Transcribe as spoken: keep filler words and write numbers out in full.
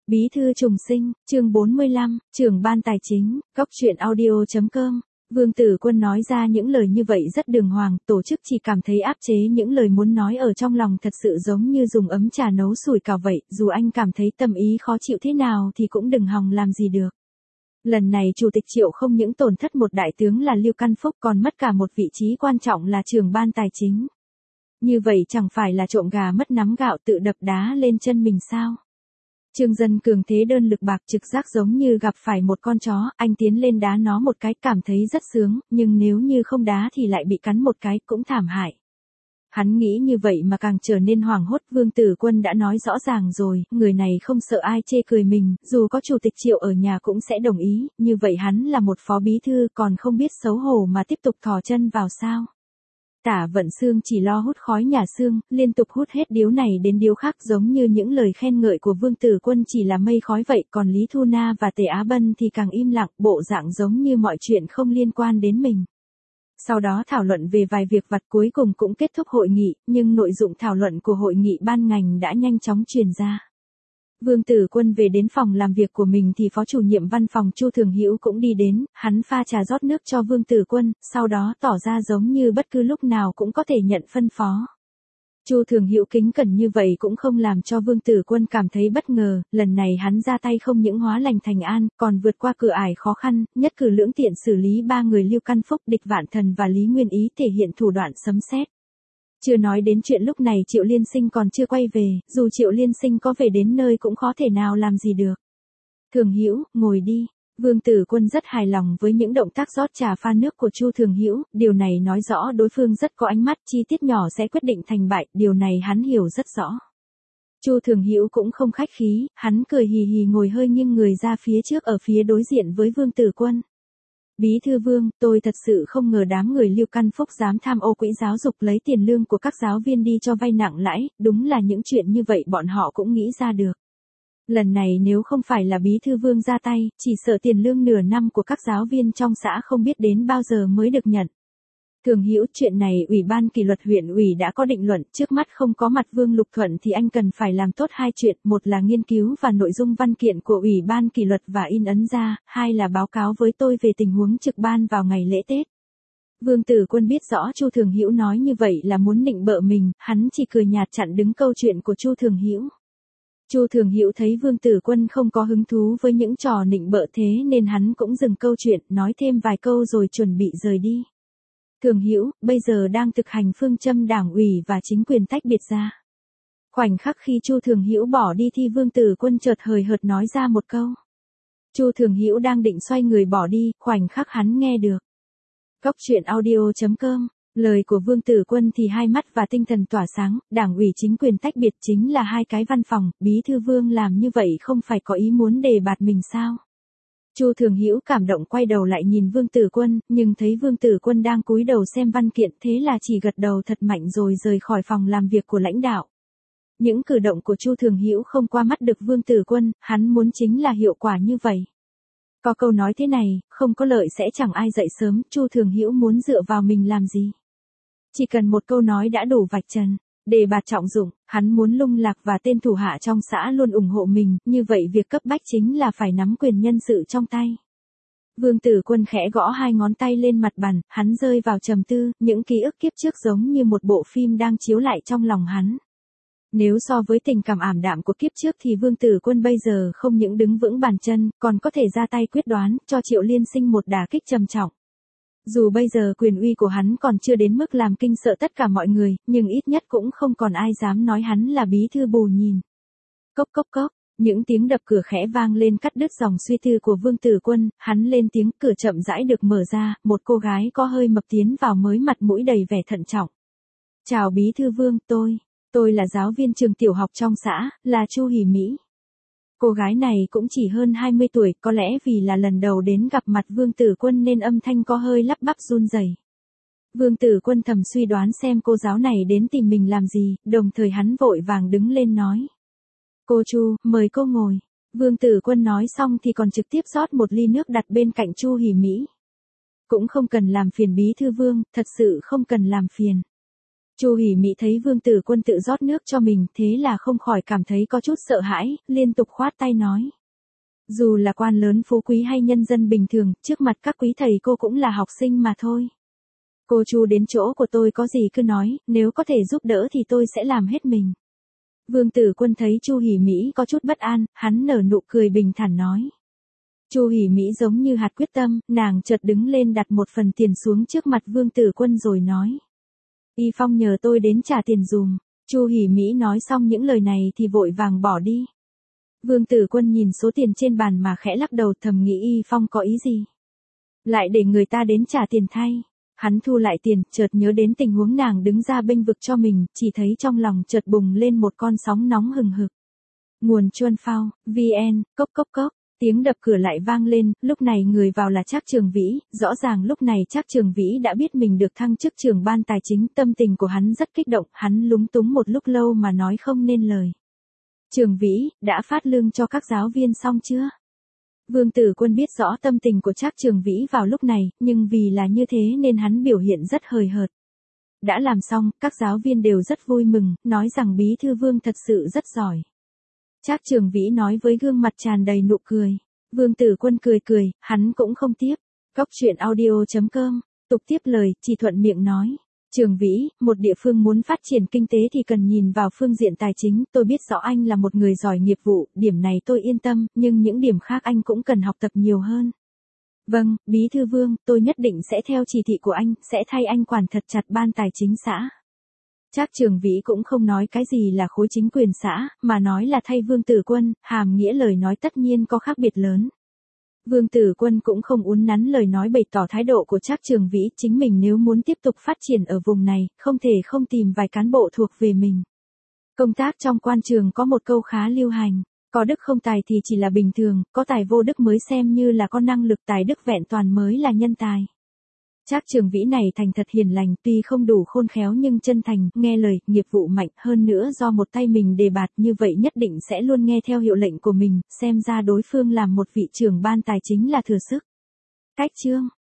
Bí thư trùng sinh, chương bốn mươi lăm, trưởng ban tài chính, góc truyện audio.com. Vương Tử Quân nói ra những lời như vậy rất đường hoàng, tổ chức chỉ cảm thấy áp chế những lời muốn nói ở trong lòng, thật sự giống như dùng ấm trà nấu sủi cảo vậy, dù anh cảm thấy tâm ý khó chịu thế nào thì cũng đừng hòng làm gì được. Lần này Chủ tịch Triệu không những tổn thất một đại tướng là Lưu Căn Phúc còn mất cả một vị trí quan trọng là trưởng ban tài chính. Như vậy chẳng phải là trộm gà mất nắm gạo tự đập đá lên chân mình sao? Trương Dân cường thế đơn lực bạc trực giác giống như gặp phải một con chó, anh tiến lên đá nó một cái cảm thấy rất sướng, nhưng nếu như không đá thì lại bị cắn một cái cũng thảm hại. Hắn nghĩ như vậy mà càng trở nên hoảng hốt. Vương Tử Quân đã nói rõ ràng rồi, người này không sợ ai chê cười mình, dù có Chủ tịch Triệu ở nhà cũng sẽ đồng ý, như vậy hắn là một phó bí thư còn không biết xấu hổ mà tiếp tục thò chân vào sao. Tả Vận Xương chỉ lo hút khói nhà xương, liên tục hút hết điếu này đến điếu khác, giống như những lời khen ngợi của Vương Tử Quân chỉ là mây khói vậy, còn Lý Thu Na và Tề Á Bân thì càng im lặng, bộ dạng giống như mọi chuyện không liên quan đến mình. Sau đó thảo luận về vài việc vặt, cuối cùng cũng kết thúc hội nghị, nhưng nội dung thảo luận của hội nghị ban ngành đã nhanh chóng truyền ra. Vương Tử Quân về đến phòng làm việc của mình thì phó chủ nhiệm văn phòng Chu Thường Hữu cũng đi đến, hắn pha trà rót nước cho Vương Tử Quân, sau đó tỏ ra giống như bất cứ lúc nào cũng có thể nhận phân phó. Chu Thường Hữu kính cẩn như vậy cũng không làm cho Vương Tử Quân cảm thấy bất ngờ, lần này hắn ra tay không những hóa lành thành an, còn vượt qua cửa ải khó khăn, nhất cử lưỡng tiện xử lý ba người Lưu Căn Phúc, Địch Vạn Thần và Lý Nguyên Ý, thể hiện thủ đoạn sấm sét. Chưa nói đến chuyện lúc này Triệu Liên Sinh còn chưa quay về, dù Triệu Liên Sinh có về đến nơi cũng khó thể nào làm gì được. Thường Hữu, ngồi đi. Vương Tử Quân rất hài lòng với những động tác rót trà pha nước của Chu Thường Hữu, điều này nói rõ đối phương rất có ánh mắt, chi tiết nhỏ sẽ quyết định thành bại, điều này hắn hiểu rất rõ. Chu Thường Hữu cũng không khách khí, hắn cười hì hì ngồi hơi nghiêng người ra phía trước ở phía đối diện với Vương Tử Quân. Bí thư Vương, tôi thật sự không ngờ đám người Lưu Căn Phúc dám tham ô quỹ giáo dục lấy tiền lương của các giáo viên đi cho vay nặng lãi, đúng là những chuyện như vậy bọn họ cũng nghĩ ra được. Lần này nếu không phải là Bí thư Vương ra tay, chỉ sợ tiền lương nửa năm của các giáo viên trong xã không biết đến bao giờ mới được nhận. Thường Hữu, chuyện này Ủy ban kỷ luật huyện ủy đã có định luận, trước mắt không có mặt Vương Lục Thuận thì anh cần phải làm tốt hai chuyện, một là nghiên cứu và nội dung văn kiện của Ủy ban kỷ luật và in ấn ra, hai là báo cáo với tôi về tình huống trực ban vào ngày lễ Tết. Vương Tử Quân biết rõ Chu Thường Hữu nói như vậy là muốn nịnh bợ mình, hắn chỉ cười nhạt chặn đứng câu chuyện của Chu Thường Hữu. Chu Thường Hữu thấy Vương Tử Quân không có hứng thú với những trò nịnh bợ thế nên hắn cũng dừng câu chuyện, nói thêm vài câu rồi chuẩn bị rời đi. Thường Hữu, bây giờ đang thực hành phương châm đảng ủy và chính quyền tách biệt ra. Khoảnh khắc khi Chu Thường Hữu bỏ đi thì Vương Tử Quân chợt hời hợt nói ra một câu. Chu Thường Hữu đang định xoay người bỏ đi, khoảnh khắc hắn nghe được. Góc truyện audio.com. Lời của Vương Tử Quân thì hai mắt và tinh thần tỏa sáng, đảng ủy chính quyền tách biệt chính là hai cái văn phòng, Bí thư Vương làm như vậy không phải có ý muốn đề bạt mình sao? Chu Thường Hữu cảm động quay đầu lại nhìn Vương Tử Quân, nhưng thấy Vương Tử Quân đang cúi đầu xem văn kiện, thế là chỉ gật đầu thật mạnh rồi rời khỏi phòng làm việc của lãnh đạo. Những cử động của Chu Thường Hữu không qua mắt được Vương Tử Quân, hắn muốn chính là hiệu quả như vậy. Có câu nói thế này, không có lợi sẽ chẳng ai dậy sớm, Chu Thường Hữu muốn dựa vào mình làm gì? Chỉ cần một câu nói đã đủ vạch trần. Đề bạt trọng dụng, hắn muốn Lung Lạc và tên thủ hạ trong xã luôn ủng hộ mình, như vậy việc cấp bách chính là phải nắm quyền nhân sự trong tay. Vương Tử Quân khẽ gõ hai ngón tay lên mặt bàn, hắn rơi vào trầm tư, những ký ức kiếp trước giống như một bộ phim đang chiếu lại trong lòng hắn. Nếu so với tình cảm ảm đạm của kiếp trước thì Vương Tử Quân bây giờ không những đứng vững bàn chân, còn có thể ra tay quyết đoán, cho Triệu Liên Sinh một đả kích trầm trọng. Dù bây giờ quyền uy của hắn còn chưa đến mức làm kinh sợ tất cả mọi người, nhưng ít nhất cũng không còn ai dám nói hắn là bí thư bù nhìn. Cốc cốc cốc, những tiếng đập cửa khẽ vang lên cắt đứt dòng suy tư của Vương Tử Quân, hắn lên tiếng, cửa chậm rãi được mở ra, một cô gái có hơi mập tiến vào mới mặt mũi đầy vẻ thận trọng. Chào Bí thư Vương, tôi, tôi là giáo viên trường tiểu học trong xã, là Chu Hỷ Mỹ. Cô gái này cũng chỉ hơn hai mươi tuổi, có lẽ vì là lần đầu đến gặp mặt Vương Tử Quân nên âm thanh có hơi lắp bắp run rẩy. Vương Tử Quân thầm suy đoán xem cô giáo này đến tìm mình làm gì, đồng thời hắn vội vàng đứng lên nói. Cô Chu, mời cô ngồi. Vương Tử Quân nói xong thì còn trực tiếp rót một ly nước đặt bên cạnh Chu Hỷ Mỹ. Cũng không cần làm phiền Bí thư Vương, thật sự không cần làm phiền. Chu Hỉ Mỹ thấy Vương Tử Quân tự rót nước cho mình, thế là không khỏi cảm thấy có chút sợ hãi, liên tục khoát tay nói. Dù là quan lớn phú quý hay nhân dân bình thường, trước mặt các quý thầy cô cũng là học sinh mà thôi. Cô Chu đến chỗ của tôi có gì cứ nói, nếu có thể giúp đỡ thì tôi sẽ làm hết mình. Vương Tử Quân thấy Chu Hỉ Mỹ có chút bất an, hắn nở nụ cười bình thản nói. Chu Hỉ Mỹ giống như hạt quyết tâm, nàng chợt đứng lên đặt một phần tiền xuống trước mặt Vương Tử Quân rồi nói. Y Phong nhờ tôi đến trả tiền dùm. Chu Hỉ Mỹ nói xong những lời này thì vội vàng bỏ đi. Vương Tử Quân nhìn số tiền trên bàn mà khẽ lắc đầu, thầm nghĩ Y Phong có ý gì. Lại để người ta đến trả tiền thay. Hắn thu lại tiền, chợt nhớ đến tình huống nàng đứng ra bênh vực cho mình, chỉ thấy trong lòng chợt bùng lên một con sóng nóng hừng hực. Nguồn Chuan Phao, vn, cốc cốc cốc. Tiếng đập cửa lại vang lên, lúc này người vào là Trác Trường Vĩ, rõ ràng lúc này Trác Trường Vĩ đã biết mình được thăng chức trưởng ban tài chính, tâm tình của hắn rất kích động, hắn lúng túng một lúc lâu mà nói không nên lời. Trường Vĩ, đã phát lương cho các giáo viên xong chưa? Vương Tử Quân biết rõ tâm tình của Trác Trường Vĩ vào lúc này, nhưng vì là như thế nên hắn biểu hiện rất hời hợt. Đã làm xong, các giáo viên đều rất vui mừng, nói rằng Bí thư Vương thật sự rất giỏi. Trác Trường Vĩ nói với gương mặt tràn đầy nụ cười. Vương Tử Quân cười cười, hắn cũng không tiếp. Cóc truyện audio chấm com, tục tiếp lời, chỉ thuận miệng nói. Trường Vĩ, một địa phương muốn phát triển kinh tế thì cần nhìn vào phương diện tài chính, tôi biết rõ anh là một người giỏi nghiệp vụ, điểm này tôi yên tâm, nhưng những điểm khác anh cũng cần học tập nhiều hơn. Vâng, Bí thư Vương, tôi nhất định sẽ theo chỉ thị của anh, sẽ thay anh quản thật chặt ban tài chính xã. Trác Trường Vĩ cũng không nói cái gì là khối chính quyền xã, mà nói là thay Vương Tử Quân, hàm nghĩa lời nói tất nhiên có khác biệt lớn. Vương Tử Quân cũng không uốn nắn lời nói bày tỏ thái độ của Trác Trường Vĩ, chính mình nếu muốn tiếp tục phát triển ở vùng này, không thể không tìm vài cán bộ thuộc về mình. Công tác trong quan trường có một câu khá lưu hành, có đức không tài thì chỉ là bình thường, có tài vô đức mới xem như là có năng lực, tài đức vẹn toàn mới là nhân tài. Trác Trường Vĩ này thành thật hiền lành, tuy không đủ khôn khéo nhưng chân thành, nghe lời, nghiệp vụ mạnh, hơn nữa do một tay mình đề bạt, như vậy nhất định sẽ luôn nghe theo hiệu lệnh của mình, xem ra đối phương làm một vị trưởng ban tài chính là thừa sức. Cách chương